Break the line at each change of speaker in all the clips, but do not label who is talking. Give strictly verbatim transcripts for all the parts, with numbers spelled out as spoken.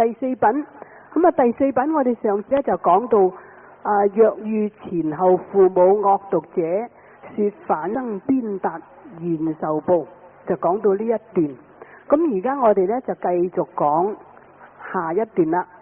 第四品。咁啊，第四品我哋上次咧就講到啊，若遇前後父母惡毒者，說反生鞭撻現受報，就講到呢一段。咁而家我哋咧就繼續講下一段啦。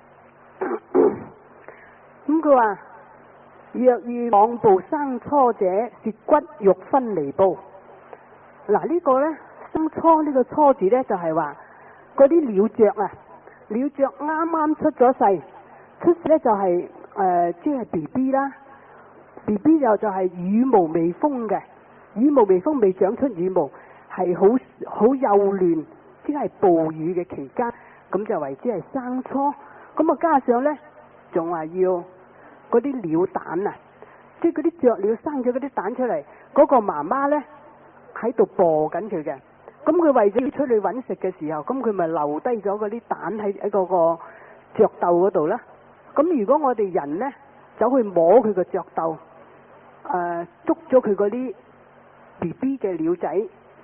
咁佢話若遇妄報生初者，說骨肉分離報。嗱，呢個咧生初呢個初字咧就係話嗰啲鳥雀啊。鳥雀啱啱出咗世，出世咧就係誒即係 B B 啦 ，B B 就就係羽毛未豐嘅，羽毛未豐未長出羽毛，係好好幼嫩，即係哺乳嘅期間，咁就為之係生初。咁啊加上咧，仲話要嗰啲鳥蛋啊，即係嗰啲雀鳥生咗嗰啲蛋出嚟，嗰、嗰個媽媽咧喺度播緊佢嘅。咁佢為咗要出去揾食嘅時候，咁佢咪留低咗嗰啲蛋喺喺嗰個雀竇嗰度啦。咁如果我哋人呢，走去摸佢個雀竇，誒、呃、捉咗佢嗰啲 B B 嘅鳥仔，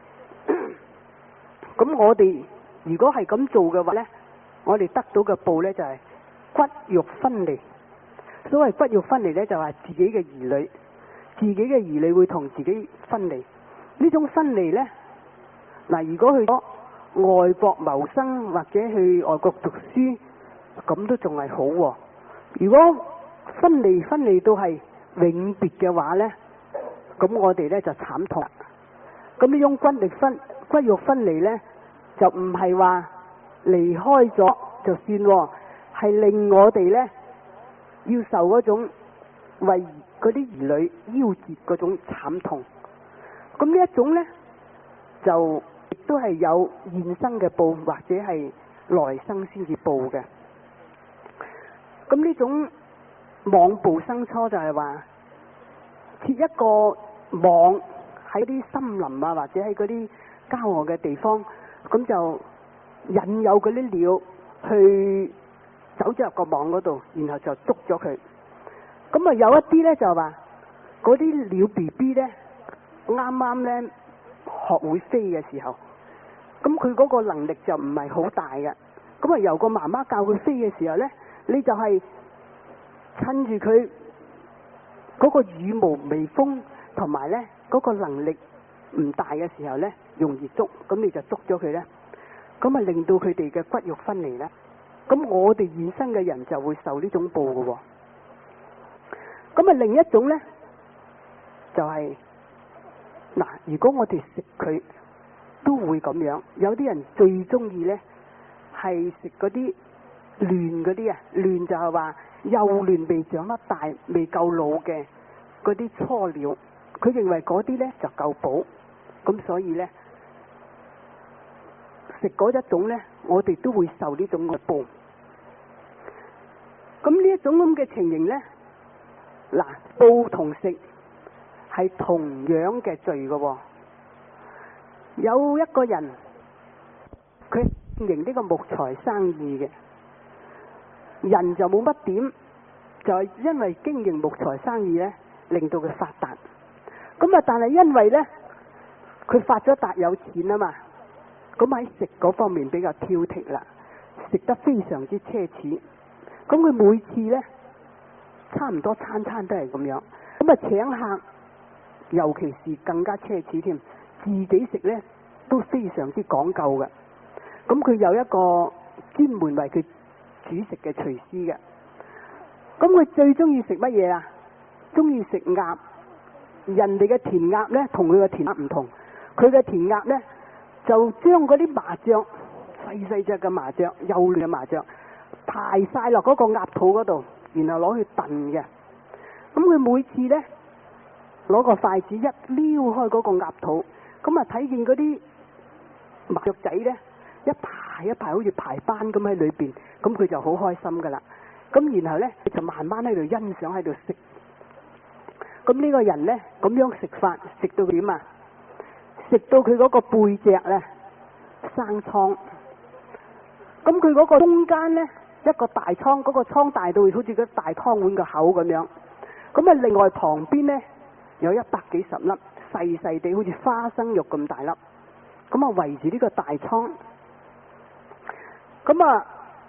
咁我哋如果係咁做嘅話呢，我哋得到嘅報呢就係骨肉分離。所謂骨肉分離呢，就係自己嘅兒女，自己嘅兒女會同自己分離。呢種分離呢。嗱，如果去咗外國謀生或者去外國讀書，咁都仲係好喎。如果分離分離到係永別嘅話呢，咁我哋呢就慘痛。咁呢種骨力分骨肉分離呢，就唔係話離開咗就算喎，係令我哋呢要受嗰種為嗰啲兒女夭折嗰種慘痛。咁呢一種呢，就亦都係有現生嘅報，或者係來生先至報嘅。咁呢種妄報生初就係話設一個網喺啲森林啊，或者喺嗰啲郊外嘅地方，咁就引誘嗰啲鳥去走咗入個網嗰度，然後就捉咗佢。咁啊有一啲呢，就話嗰啲鳥 B B 呢，啱啱呢學會飛嘅時候，咁佢嗰個能力就唔係好大嘅。咁啊由個媽媽教佢飛嘅時候呢，你就係趁住佢嗰個羽毛未豐，同埋呢嗰個能力唔大嘅時候呢，容易捉，咁你就捉咗佢呢，咁啊令到佢哋嘅骨肉分離呢。咁我哋現生嘅人就會受呢種報嘅喎。咁啊另一種呢，就係、是、嗱，如果我哋食佢都會咁樣。有啲人最中意呢係食嗰啲嫩嗰啲啊，嫩就係話幼嫩未長得大、未夠老嘅嗰啲初鳥，佢認為嗰啲呢就夠補，咁所以呢，食嗰一種呢，我哋都會受呢種嘅報。咁呢一種咁嘅情形呢，嗱，報同食係同樣嘅罪嘅喎。有一個人佢經營呢個木材生意嘅，人就冇乜點，就係因為經營木材生意呢，令到佢發達。咁啊，但係因為呢，佢發咗達有錢啊嘛，咁喺食嗰方面比較挑剔啦，食得非常之奢侈。咁佢每次呢，差唔多餐餐都係咁樣，咁啊請客，尤其是更加奢侈添，自己食呢都非常之講究嘅。咁佢有一個專門為佢煮食嘅廚師嘅。咁佢最中意食乜嘢啊？中意食鴨。人哋嘅田鴨呢，同佢嘅田鴨唔同，佢嘅田鴨呢，就將嗰啲麻雀，細細隻嘅麻雀，幼嫩嘅麻雀，排晒落嗰個鴨肚嗰度，然後攞去燉嘅。咁佢每次呢，攞個筷子一撩開嗰個鴨肚，咁啊睇見嗰啲麻雀仔呢，一排一排好似排班咁喺裏邊，咁佢就好開心噶啦。咁然後呢，就慢慢喺度欣賞喺度食。咁呢個人呢，咁樣食法，食到點啊？食到佢嗰個背脊呢，生瘡。咁佢嗰個中間呢，一個大瘡，嗰個瘡大到好似個大湯碗個口咁樣。咁啊，另外旁邊呢，有一百幾十粒細細地，好似花生肉咁大粒。咁啊，圍住呢個大瘡。咁啊，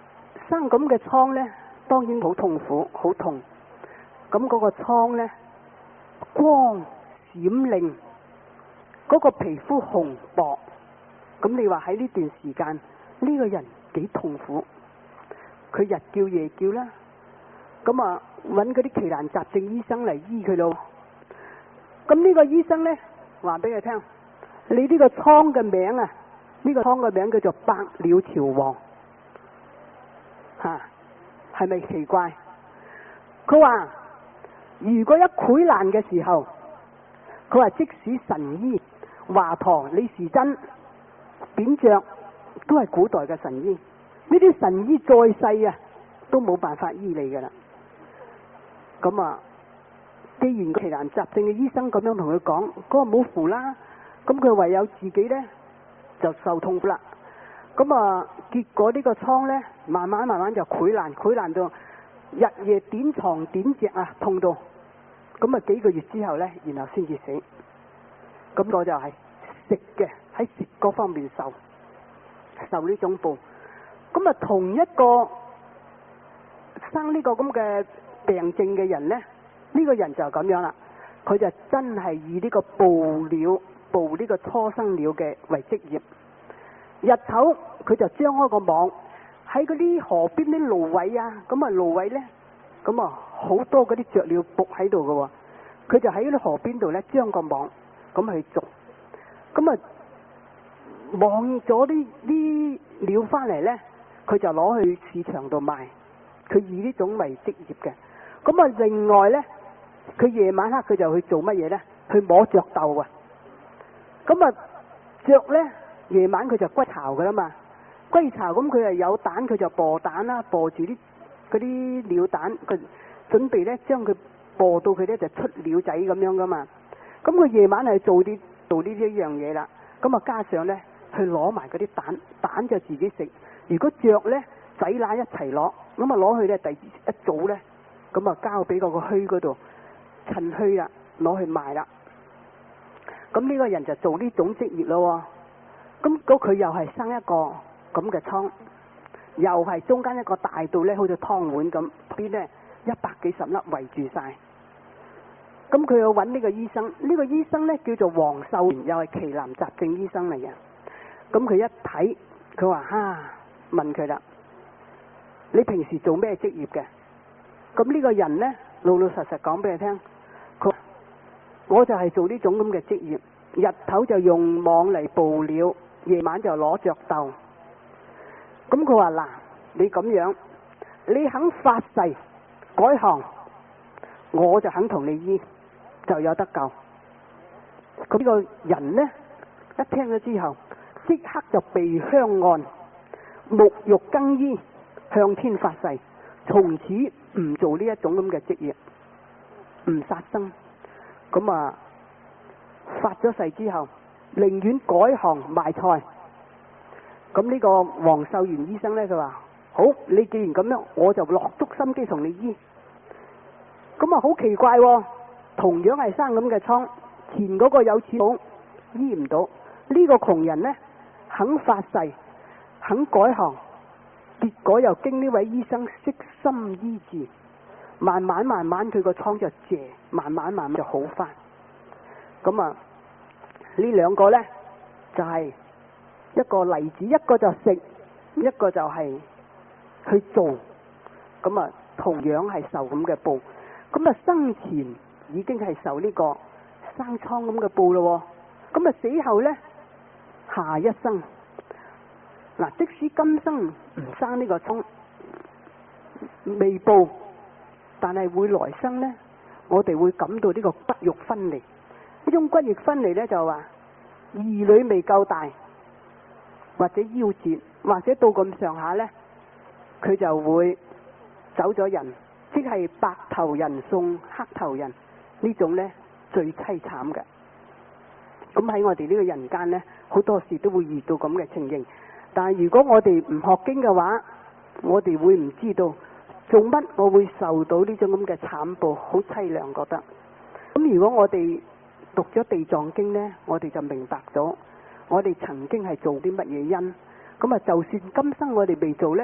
生咁嘅瘡呢，當然好痛苦，好痛。咁嗰個瘡呢，光閃亮，嗰個皮膚紅薄。咁你話喺呢段時間，呢個人幾痛苦？佢日叫夜叫啦。咁啊，揾嗰啲奇難雜症醫生嚟醫佢咯。咁呢個醫生呢，話俾佢聽，你呢個瘡嘅名啊，呢個瘡嘅名叫做百鳥朝王。吓，係咪奇怪？佢話如果一潰爛嘅時候，佢話即使神醫華佗、李時珍、扁鵲都係古代嘅神醫，呢啲神醫再世啊，都冇辦法醫你噶啦。咁啊，既然奇難雜症嘅醫生咁樣同佢講，嗰個冇符啦，咁佢唯有自己呢就受痛苦啦。咁啊，結果呢個瘡呢，慢慢慢慢就潰爛，潰爛到日夜點床點席啊，痛到咁啊，幾個月之後呢，然後先至死。咁我就係食嘅，喺食嗰方面受受呢種報。咁啊，同一個生呢個咁嘅病症嘅人呢，呢、呢個人就咁樣啦，佢就真係以呢個捕鳥、捕呢個初生鳥嘅為職業。日頭佢就張開個網喺嗰啲河邊啲蘆葦啊，咁啊蘆葦呢，咁啊好多嗰啲雀鳥伏喺度嘅喎，佢就喺嗰啲河邊度呢，張個網咁去捉，咁啊望咗啲啲鳥翻嚟呢，佢就攞去市場度賣，佢以呢種為職業嘅。咁啊另外呢，佢夜晚黑佢就去做乜嘢呢？去摸雀竇啊！咁啊雀呢，夜晚佢就歸巢噶啦嘛，歸巢咁佢係有蛋，佢就播蛋啦，播住啲嗰啲鳥蛋，佢準備呢將佢播到佢呢就出鳥仔咁樣噶嘛。咁佢夜晚係做啲做呢啲一樣嘢啦。咁啊加上呢，去攞埋嗰啲蛋，蛋就自己食。如果雀呢，仔乸一齊攞，咁啊攞去呢，第一早呢，咁啊交俾嗰個墟嗰度趁墟啦，攞去賣啦。咁呢個人就做呢種職業咯。咁嗰佢又係生一個咁嘅瘡，又係中間一個大到呢，好似湯碗咁，邊呢一百幾十粒圍住晒。咁佢要揾呢個醫生，呢、呢個醫生呢叫做黃秀賢，又係奇難雜症醫生嚟嘅。咁佢一睇，佢話哈，問佢啦，你平時做咩職業嘅？咁呢個人呢，老老實實講俾佢聽，佢我就係做呢種咁嘅職業，日頭就用網嚟捕鳥，夜晚就攞雀竇。咁佢話嗱，你咁樣，你肯發誓改行，我就肯同你醫，就有得救。咁呢個人呢，一聽咗之後，即刻就備香案，沐浴更衣，向天發誓，從此唔做呢一種咁嘅職業，唔殺生。咁啊，發咗誓之後，寧願改行賣菜。咁呢個黃秀賢醫生呢，佢話好，你既然咁樣，我就落足心機同你醫。咁啊，好奇怪喎，同樣係生咁嘅瘡，前嗰個有錢佬醫唔到，呢個窮人呢，肯發誓，肯改行，結果又經呢位醫生悉心醫治，慢慢慢慢佢個瘡就謝，慢慢慢慢就好翻。咁啊，呢兩個呢，就係一個例子，一個就食，一個就係去做。咁啊，同樣係受咁嘅報。咁啊，生前已經係受呢個生瘡咁嘅報咯。咁啊，死後呢，下一生嗱，即使今生唔生呢個瘡，未報，但係會來生呢，我哋會感到呢個骨肉分離。呢種骨肉分離呢，就話兒女未夠大，或者夭折，或者到咁上下呢，佢就會走咗人，即係白頭人送黑頭人，呢種呢，最淒慘嘅。咁喺我哋呢個人間呢，好多時都會遇到咁嘅情形。但係如果我哋唔學經嘅話，我哋會唔知道做乜我會受到呢種咁嘅慘報，好淒涼覺得。咁如果我哋讀咗地藏經呢，我哋就明白咗我哋曾經係做啲乜嘢因。咁啊，就算今生我哋未做呢，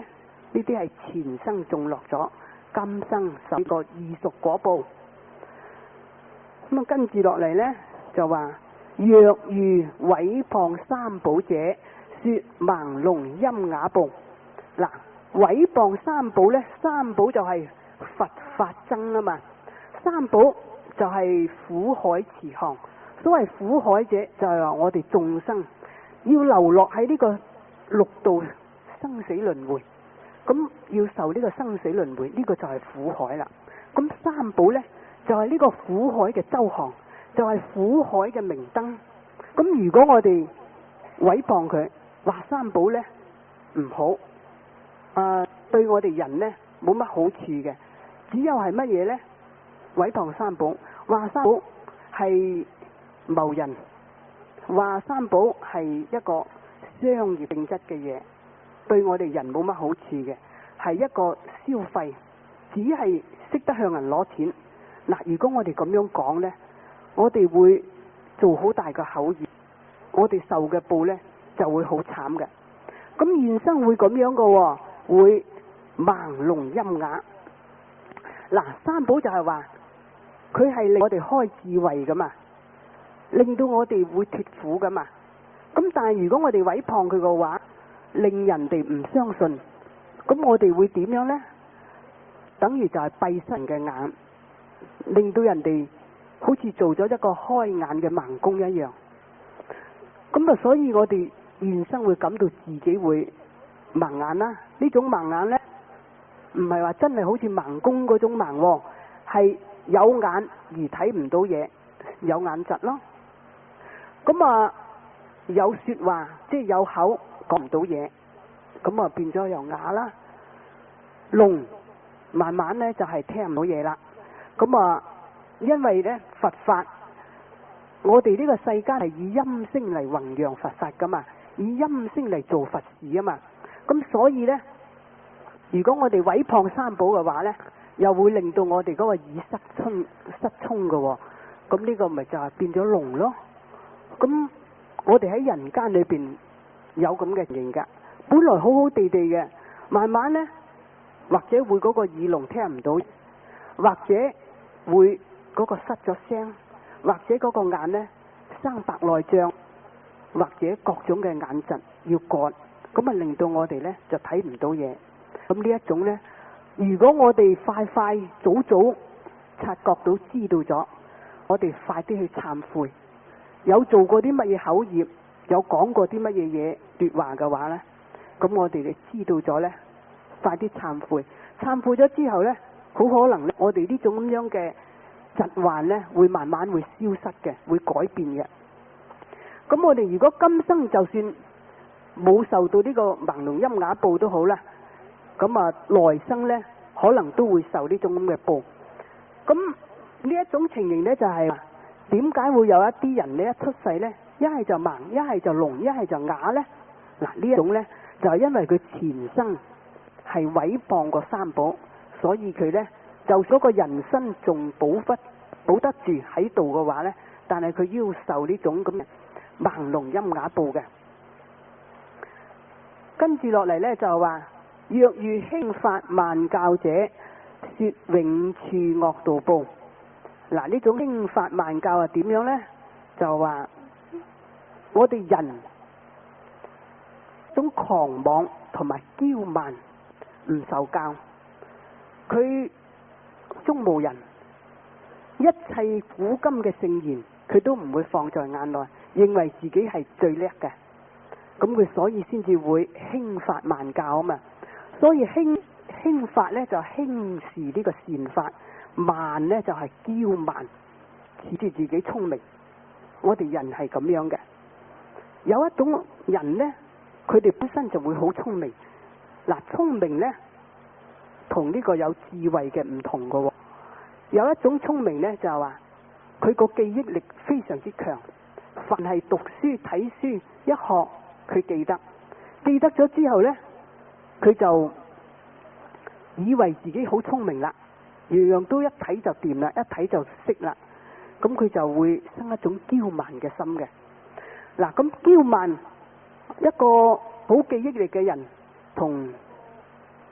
呢啲係前生種落咗，今生受個異熟果報。咁啊，跟住落嚟呢，就話若遇毀謗三寶者，說盲聾瘖啞報。嗱，毀謗三寶呢，三寶就係佛法僧啊嘛，三寶就係苦海慈航。所謂苦海者，就係話我哋眾生要流落喺呢個六道生死輪迴，咁要受呢個生死輪迴，呢個就係苦海啦。咁三寶呢，就係呢個苦海嘅周航，就係苦海嘅明燈。咁如果我哋毀謗佢，話三寶呢唔好，啊、呃、對我哋人呢冇乜好處嘅，只有係乜嘢呢？毀謗三寶，話三寶係謀人，話三寶係一個商業性質嘅嘢，對我哋人冇乜好處嘅，係一個消費，只係識得向人攞錢。嗱，如果我哋咁樣講呢，我哋會做好大嘅口業，我哋受嘅報呢就會好慘嘅。咁現生會咁樣嘅，會盲聾瘖啞。嗱，三寶就係話佢係令我哋開智慧噶嘛，令到我哋會脫苦噶嘛。咁但係如果我哋毀謗佢嘅話，令人哋唔相信，咁我哋會點樣呢？等於就係閉塞嘅眼，令到人哋好似做咗一個開眼嘅盲公一樣。咁啊，所以我哋現生會感到自己會盲眼啦。呢種盲眼呢，唔係話真係好似盲公嗰種盲，係有眼而睇唔到嘢，有眼疾咯。咁啊，有說話，即係有口講唔到嘢，咁啊變咗又啞啦。聾慢慢呢就係聽唔到嘢啦。咁啊，因為呢佛法，我哋呢個世間係以音聲嚟弘揚佛法噶嘛，以音聲嚟做佛事啊嘛。咁所以呢，如果我哋毀謗三寶嘅話呢，又會令到我哋嗰個耳失聰失聰嘅。咁呢個咪就係變咗聾咯。咁我哋喺人間裏邊有咁嘅情形噶，本來好好地地嘅，慢慢呢，或者會嗰個耳聾聽唔到，或者會嗰個失咗聲，或者嗰個眼呢生白內障，或者各種嘅眼疾要割，咁啊令到我哋呢就睇唔到嘢。咁呢一種呢，如果我哋快快早早察覺到知道咗，我哋快啲去懺悔，有做過啲乜嘢口業，有講過啲乜嘢嘢劣話嘅話呢，咁我哋就知道咗呢，快啲懺悔。懺悔咗之後呢，好可能呢，我哋呢種咁樣嘅疾患呢，會慢慢會消失嘅，會改變嘅。咁我哋如果今生就算冇受到呢個盲聾瘖啞報都好啦，咁啊來生呢，可能都會受呢種咁嘅報。咁呢一種情形呢，就係點解會有一啲人呢一出世呢，一係就盲，一係就聾，一係就啞呢？嗱，呢一種呢，就係因為佢前生係毀謗過三寶，所以佢呢，就嗰個人身仲保不保得住喺度嘅話呢，但係佢要受呢種咁嘅盲聾瘖啞報嘅。跟住落嚟呢，就話若遇輕發慢教者，說永處惡道報。嗱，呢種輕發慢教係點樣呢？就話我哋人種狂妄同埋驕慢，唔受教，佢中無人，一切古今嘅聖言佢都唔會放在眼內，認為自己係最叻嘅，咁佢所以先至會輕發慢教啊嘛。所以輕輕發呢，就輕視呢個善法，慢呢，就係驕慢，恃住自己聰明。我哋人係咁樣嘅。有一種人呢，佢哋本身就會好聰明。嗱，聰明呢，同呢個有智慧嘅唔同㗎喎。有一種聰明呢，就係話佢個記憶力非常之強，凡係讀書睇書一學佢記得，記得咗之後呢，佢就以為自己好聰明啦，樣樣都一睇就掂啦，一睇就識啦，咁佢就會生一種驕慢嘅心嘅。嗱，咁驕慢一個好記憶力嘅人同唔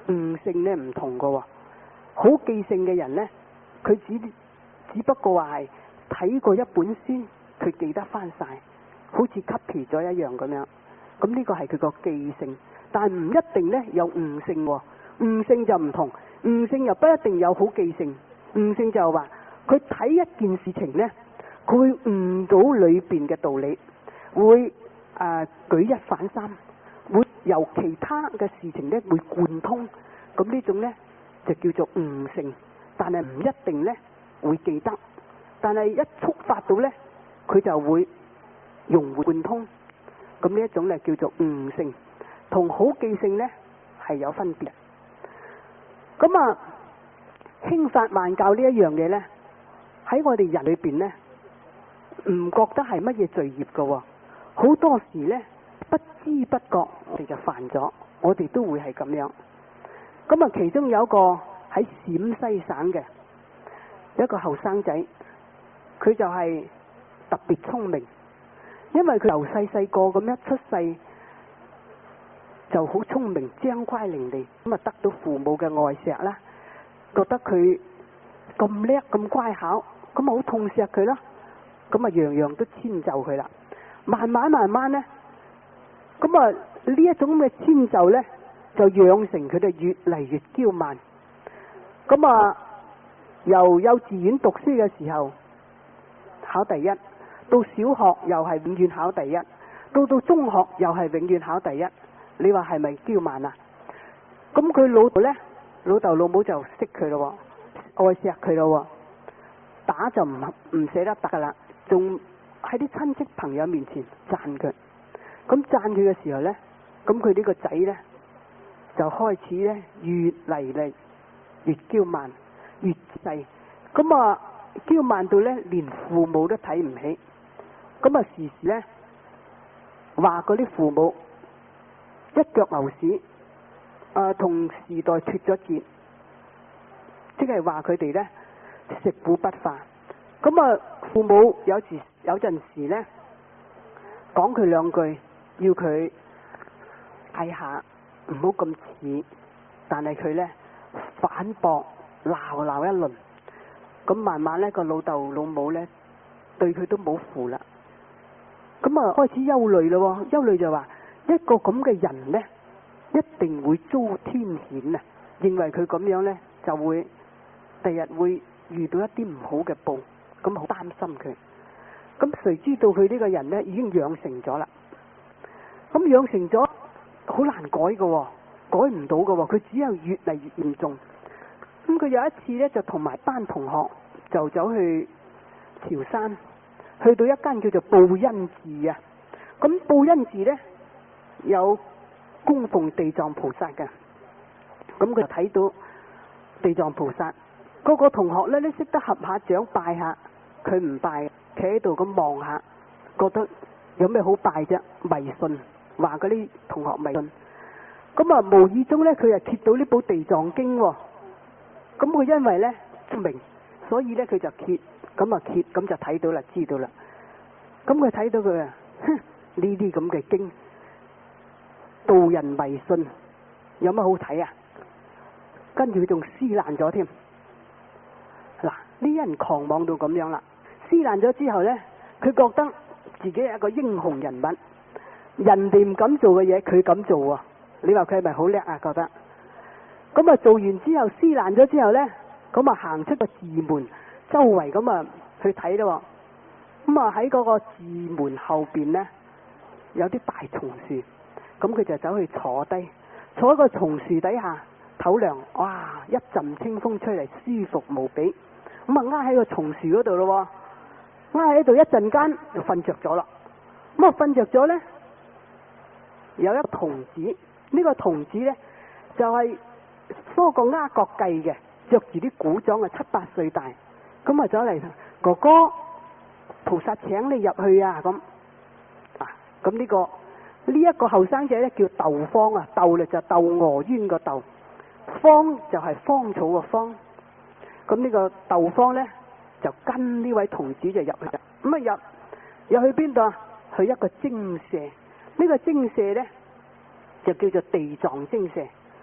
性咧唔同噶喎。好記性嘅人咧，佢只只不過話係睇過一本書，佢記得翻晒，好似 copy 咗一樣咁樣。咁呢個係佢個記性，但係唔一定咧有悟性喎。悟性就唔同，悟性又不一定有好記性。悟性就係話佢睇一件事情咧，佢會悟到裏邊嘅道理，會誒、呃、舉一反三，會由其他嘅事情咧會貫通。咁呢種咧就叫做悟性，但係唔一定咧會記得，但係一觸發到咧佢就會融會貫通。咁呢一種咧叫做悟性，同好記性咧係有分別。咁啊，輕法慢教呢一樣嘢咧，喺我哋人裏邊咧，唔覺得係乜嘢罪孽噶喎。好多時咧不知不覺我哋就犯咗，我哋都會係咁樣。咁啊，其中有一個喺陝西省嘅一個後生仔，佢就係特別聰明，因為佢由細細個咁樣出世就好聰明，張乖伶俐，咁啊得到父母嘅愛錫啦，覺得佢咁叻咁乖巧，咁啊好痛錫佢啦，咁啊樣樣都遷就佢啦。慢慢慢慢呢，咁啊呢一種嘅遷就呢，就養成佢哋越嚟越驕慢。咁啊由幼稚園讀書嘅時候考第一，到小學又係永遠考第一，到到中學又係永遠考第一。你話係咪驕慢啊？咁佢老豆呢，老豆老母就識佢咯，愛錫佢咯，打就唔唔捨得打噶啦，仲喺啲親戚朋友面前讚佢。咁讚佢嘅時候呢，咁佢呢個仔呢，就開始呢越嚟嚟越驕慢，越細。咁啊驕慢到呢，連父母都睇唔起。咁啊時時呢話嗰啲父母一腳牛屎，啊同時代脫咗節，即係話佢哋呢食古不化。咁啊父母有時有陣時呢講佢兩句，要佢睇下唔好咁似，但係佢呢反駁鬧鬧一輪。咁慢慢呢個老豆老母呢對佢都冇符啦。咁啊開始憂慮咯，憂慮就話一個咁嘅人呢，一定會遭天譴啊！認為佢咁樣呢，就會第日會遇到一啲唔好嘅報，咁好擔心佢。咁誰知道佢呢個人呢已經養成咗啦？咁養成咗好難改嘅，改唔到嘅，佢只有越嚟越嚴重。咁佢有一次呢，就同埋班同學就走去潮汕，去到一間叫做報恩寺啊。咁報恩寺呢，有供奉地藏菩薩嘅，咁佢就睇到地藏菩薩。嗰個同學呢，都識得合下掌拜下，佢唔拜，企喺度咁望下，覺得有咩好拜啫？迷信，話嗰啲同學迷信。咁啊無意中呢，佢又揭到呢部地藏經喎。咁佢因為呢聰明，所以呢，佢就揭，咁啊揭，咁就睇到啦，知道啦。咁佢睇到佢啊，哼，呢啲咁嘅經導人迷信，有乜好睇啊？跟住佢仲撕爛咗添。嗱，呢啲人狂妄到咁樣啦，撕爛咗之後呢，佢覺得自己係一個英雄人物，人哋唔敢做嘅嘢佢敢做啊！你話佢係咪好叻啊？覺得咁啊，做完之後撕爛咗之後呢，咁啊行出個寺門，周圍咁啊去睇咯。咁啊喺嗰個寺門後邊呢，有啲大松樹，咁佢就走去坐低，坐喺個松樹底下唞涼。哇！一陣清風吹嚟，舒服無比。咁啊挨喺個松樹嗰度咯，挨喺度一陣間就瞓着咗啦。咁啊瞓着咗呢，有一個童子，呢、呢個童子呢，就係梳個鴉角髻嘅，着住啲古裝啊，七八歲大。咁啊走嚟，哥哥，菩薩請你入去啊！咁啊，咁呢、呢個呢一個後生仔呢，叫豆方啊，豆咧就竇娥冤個豆，方就係芳草個芳。咁呢個豆方呢，就跟呢位童子就入去，咁啊入入去邊度啊？去一個精舍，呢、呢個精舍呢，就叫做地藏精舍。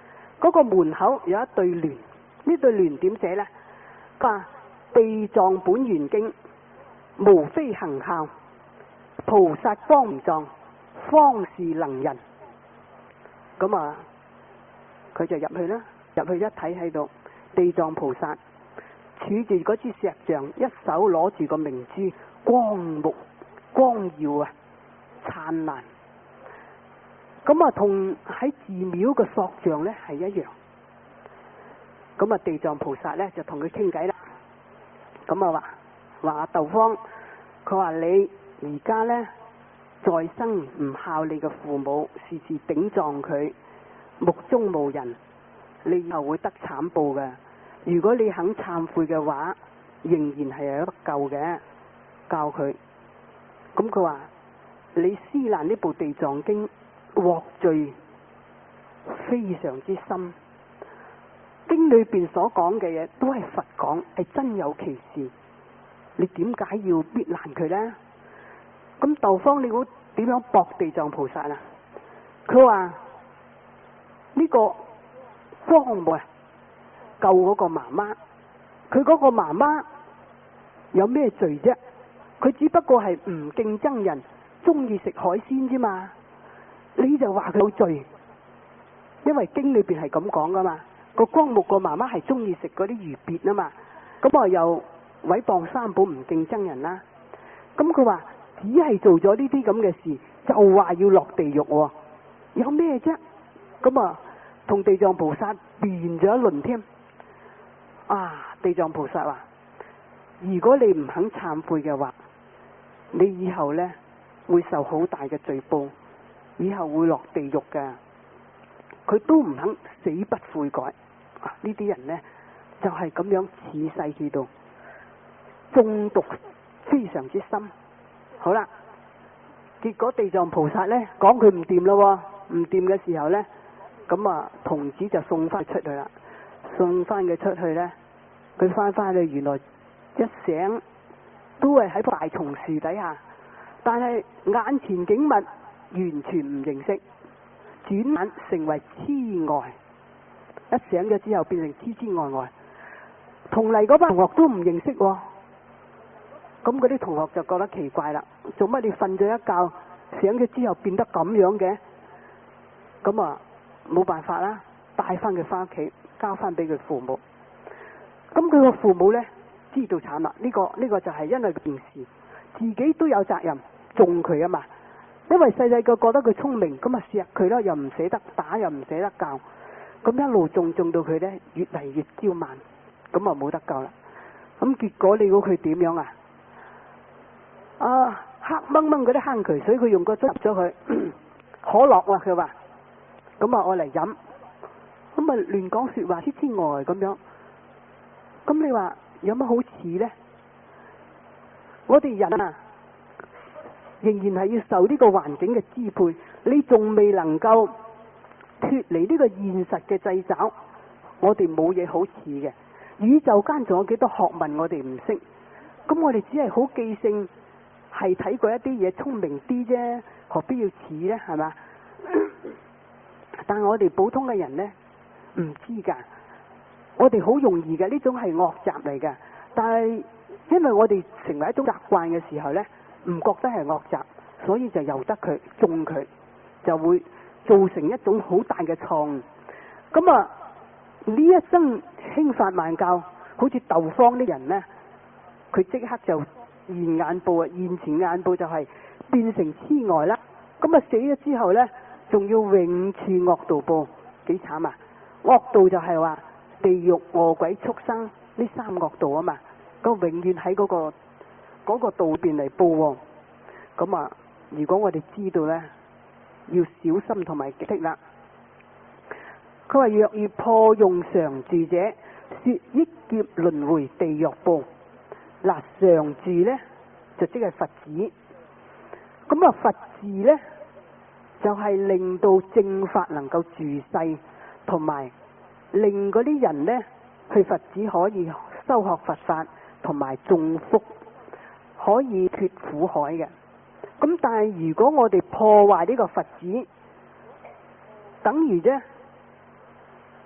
嗰個門口有一對聯，呢對聯點寫呢？話地藏本願經，無非行孝，菩薩方唔藏，方是能人。咁啊，佢就入去啦，入去一睇喺度，地藏菩薩杵住嗰支石像，一手攞住個明珠，光目光耀啊，燦爛。咁啊，同喺寺廟嘅塑像呢係一樣。咁啊，地藏菩薩呢就同佢傾偈啦。咁啊話話豆方，佢話你而家呢，在生唔孝你嘅父母，時時頂撞佢，目中無人，你以後會得慘報嘅。如果你肯懺悔嘅話，仍然係有得救嘅。教佢。咁佢話你撕爛呢部地藏經，獲罪非常之深。經裏邊所講嘅嘢都係佛講，係真有其事。你點解要搣爛佢呢？咁豆方你估點樣駁地藏菩薩啊？佢話呢個方木啊，救嗰個媽媽，佢嗰個媽媽有咩罪啫？佢只不過係唔敬僧人，中意食海鮮啫嘛。你就話佢有罪，因為經裏邊係咁講噶嘛。個光目個媽媽係中意食嗰啲魚鱉啊嘛，咁啊又毀謗三寶唔敬僧人啦。咁佢話只係做咗呢啲咁嘅事，就話要落地獄喎，有咩啫？咁啊同地藏菩薩辯咗一輪添。啊，地藏菩薩話：如果你唔肯懺悔嘅話，你以後呢會受好大嘅罪報，以後會落地獄㗎。佢都唔肯死不悔改。啊，呢啲人呢就係咁樣似世氣度中毒非常之深。好啦，結果地藏菩薩呢講佢唔掂咯，唔掂嘅時候呢，咁啊童子就送翻出去啦。送翻佢出去呢，佢翻翻去原來一醒都係喺大松樹底下，但係眼前景物完全唔認識，轉眼成為痴呆。一醒咗之後變成痴痴呆呆，同嚟嗰班同學都唔認識喎。咁嗰啲同學就覺得奇怪啦，做乜你瞓咗一覺醒咗之後變得咁樣嘅？咁啊冇辦法啦，帶翻佢翻屋企，交翻俾佢父母。咁佢個父母呢，知道慘啦，呢個呢個就係因為件事，自己都有責任縱佢啊嘛。因為細細個覺得佢聰明，咁啊錫佢啦，又唔捨得打，又唔捨得教，咁一路縱縱到佢呢，越嚟越驕慢，咁啊冇得救啦。咁結果你估佢點樣啊？啊黑掹掹嗰啲坑渠水，佢用個樽入咗佢可樂啊，佢話咁啊我嚟飲，咁啊亂講說話，痴痴呆呆咁樣。咁你話有乜好似呢？我哋人啊，仍然係要受呢個環境嘅支配，你仲未能夠脫離呢個現實嘅掣肘，我哋冇嘢好似嘅。宇宙間仲有幾多學問我哋唔識，咁我哋只係好記性，係睇過一啲嘢聰明啲啫，何必要似呢？係嘛？但係我哋普通嘅人呢，唔知噶，我哋好容易嘅，呢種係惡習嚟嘅。但係因為我哋成為一種習慣嘅時候呢，唔覺得係惡習，所以就由得佢縱佢，就會造成一種好大嘅錯誤。咁啊呢一生輕發萬教，好似豆方啲人呢，佢即刻就現眼報啊，現前眼報就係變成痴呆啦。咁啊死咗之後呢，仲要永處惡道報，幾慘啊！惡道就係話地獄、餓鬼、畜生呢三惡道啊嘛，咁永遠喺嗰個嗰個道邊嚟報。咁啊，如果我哋知道呢，要小心同埋警惕啦。佢話若遇破用常住者，說億劫輪迴地獄報。嗱，常住呢，就即係佛子。咁啊，佛字呢，就係、是、令到正法能夠住世，同埋令嗰啲人呢，去佛子可以修學佛法，同埋種福，可以脫苦海嘅。咁但係如果我哋破壞呢個佛子，等於啫，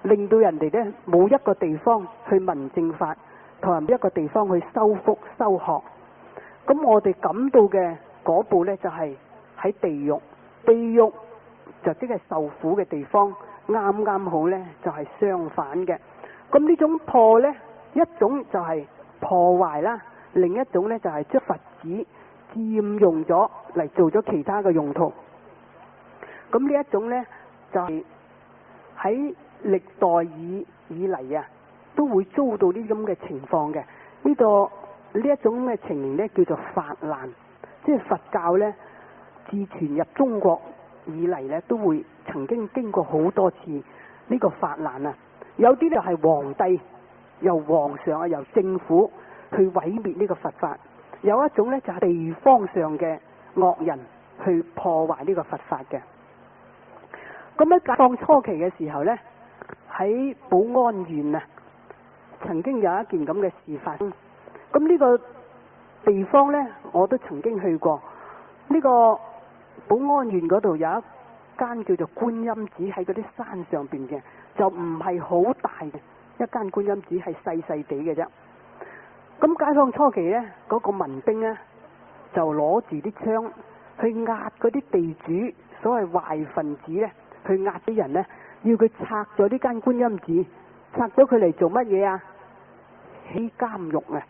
令到人哋呢冇一個地方去聞正法，同埋一個地方去修福修學。咁我哋感到嘅嗰步呢，就係喺地獄，地獄就即係受苦嘅地方，啱啱好呢，就係相反嘅。咁呢種破呢，一種就係破壞啦，另一種呢，就係將佛子佔用咗嚟做咗其他嘅用途。咁呢一種呢，就係喺歷代以以嚟啊，都會遭到呢咁嘅情況嘅。呢個呢一種嘅情形呢，叫做法難，即係佛教呢，自傳入中國以嚟呢，都會曾經經過好多次呢個法難啊。有啲呢係皇帝由皇上啊，由政府去毀滅呢個佛法；有一種呢，就係地方上嘅惡人去破壞呢個佛法嘅。咁喺解放初期嘅時候呢，喺寶安縣啊，曾經有一件咁嘅事發生。咁呢個地方呢，我都曾經去過。呢個寶安縣嗰度有一間叫做觀音寺，喺嗰啲山上邊嘅，就唔係好大嘅一間觀音寺，係細細地嘅啫。咁解放初期呢，嗰個民兵呢，就攞住啲槍去壓嗰啲地主，所謂壞分子呢，去壓啲人呢，要佢拆咗呢間觀音寺，拆咗佢嚟做乜嘢啊？起監獄啊！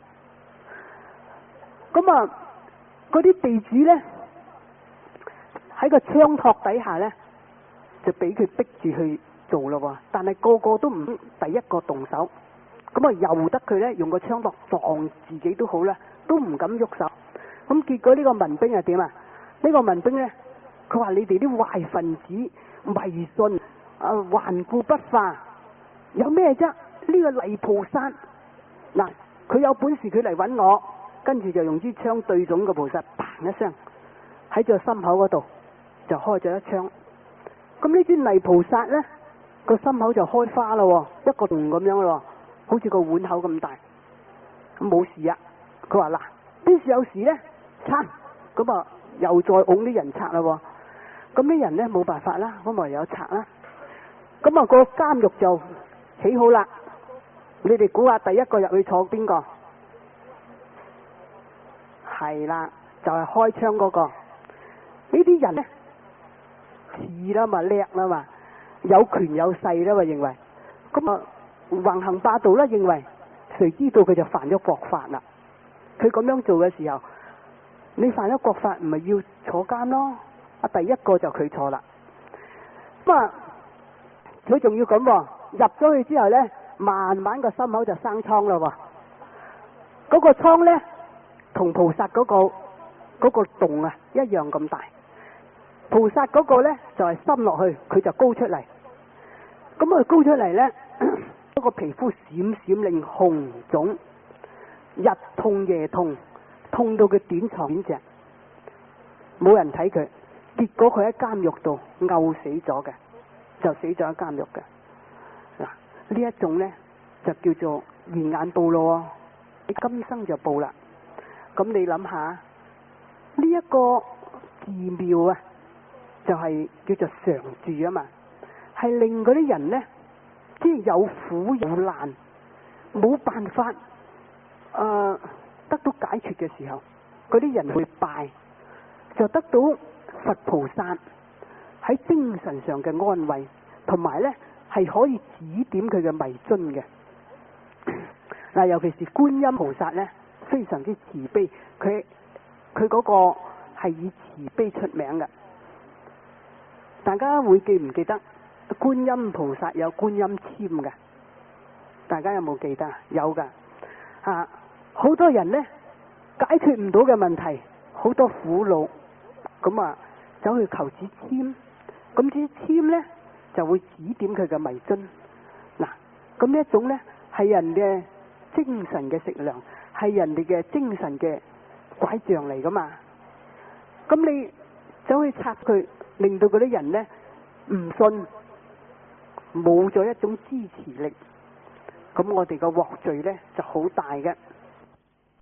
咁啊，嗰啲地主呢，喺個槍托底下呢，就俾佢逼住去做咯喎。但係個個都唔第一個動手，咁啊由得佢呢，用個槍托撞自己都好啦，都唔敢喐手。咁結果呢個民兵係點啊？呢個民兵呢，佢話你哋啲壞分子迷信啊，頑固不化，有咩啫？呢個泥菩薩嗱，佢有本事佢嚟揾我，跟住就用支槍對準個菩薩，砰一聲喺隻心口嗰度就開咗一槍。咁呢支泥菩薩呢，個心口就開花咯，一個洞咁樣咯，好似個碗口咁大。咁冇事啊。佢話嗱，邊時有事呢？拆，咁啊又再拱啲人拆啦。咁啲人呢，冇辦法啦，咁咪有拆啦。咁啊個監獄就起好啦。你哋估下第一個入去坐邊個？係啦，就係開槍嗰個。呢啲人呢，似啦嘛，叻啦嘛，有權有勢啦嘛，認為咁啊橫行霸道啦，認為誰知道佢就犯咗國法啦。佢咁樣做嘅時候，你犯咗國法唔係要坐監咯？啊，第一個就佢坐啦。咁啊，佢仲要咁喎，入咗去之後呢，慢慢個心口就生瘡啦喎。嗰個瘡呢，同菩薩嗰個嗰個洞啊一樣咁大。菩薩嗰個呢，就係深落去，佢就高出嚟。咁佢高出嚟呢，嗰個皮膚閃閃令紅腫，日痛夜痛，痛到佢短床短隻，冇人睇佢。結果佢喺監獄度餓死咗嘅，就死咗喺監獄嘅。嗱，呢一種呢，就叫做現眼報咯，你今生就報啦。咁你諗下，呢、這、一個寺廟啊，就係、是、叫做常住啊嘛，係令嗰啲人呢，即係有苦有難，冇辦法誒、呃、得到解決嘅時候，嗰啲人會拜，就得到佛菩薩喺精神上嘅安慰，同埋呢係可以指點佢嘅迷津嘅。嗱，尤其是觀音菩薩呢，非常之慈悲，佢佢嗰個係以慈悲出名嘅。大家會記唔記得觀音菩薩有觀音簽嘅？大家有冇記得？有噶吓，好多人呢，解決唔到嘅問題，好多苦惱，咁啊走去求支簽，咁支簽呢，就會指點佢嘅迷津。嗱，咁呢一種呢，係人嘅精神嘅食糧，係人哋嘅精神嘅拐杖嚟噶嘛。咁你走去拆佢，令到嗰啲人呢唔信，冇咗一種支持力，咁我哋嘅獲罪呢就好大嘅。